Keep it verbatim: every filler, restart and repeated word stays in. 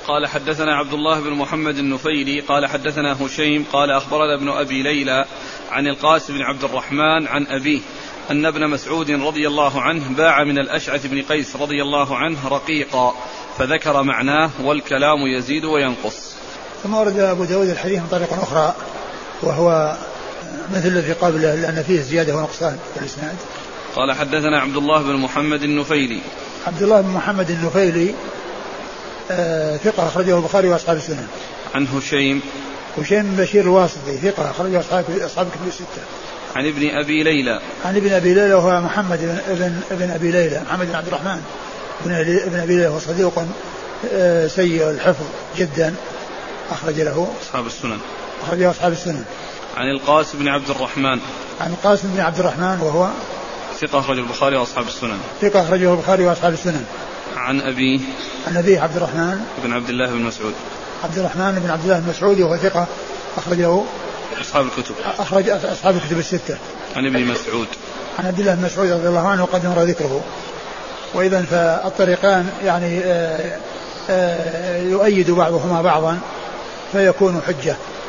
قال حدثنا عبد الله بن محمد النفيلي قال حدثنا هشيم قال أخبرنا ابن أبي ليلى عن القاسم بن عبد الرحمن عن أبيه أن ابن مسعود رضي الله عنه باع من الأشعث بن قيس رضي الله عنه رقيقا فذكر معناه والكلام يزيد وينقص. ثم ورد أبو داود الحديث من طريق أخرى وهو مثل الذي قبله لأن فيه زيادة ونقصان في الإسناد. قال حدثنا عبد الله بن محمد النفيلي. عبد الله بن محمد النفيلي آه ثقة أخرجه البخاري وأصحاب السنن. عن هشيم. هشيم بن بشير الواسطي ثقة أخرجه أصحاب أصحاب الكتب الستة. عن ابن أبي ليلى. عن ابن أبي ليلى وهو محمد بن ابن أبي ليلى محمد بن عبد الرحمن ابن أبي ليلى، وصديق آه سيء الحفظ جدا، أخرج له أصحاب السنن. أخرجه أصحاب السنن. عن القاسم بن عبد الرحمن. عن القاسم بن عبد الرحمن وهو ثقة أخرجه البخاري وأصحاب السنن. ثقة أخرجه البخاري وأصحاب السنن. عن أبيه. عن أبيه عبد الرحمن بن عبد الله بن مسعود. عبد الرحمن بن عبد الله بن مسعود وهو ثقة أخرجه أصحاب الكتب. أخرج أصحاب الكتب الستة. عن ابن مسعود. عن عبد الله بن مسعود رضي الله عنه وقد مر ذكره. وإذا فالطريقان يعني آآ آآ يؤيد بعضهما بعضا فيكون حجة.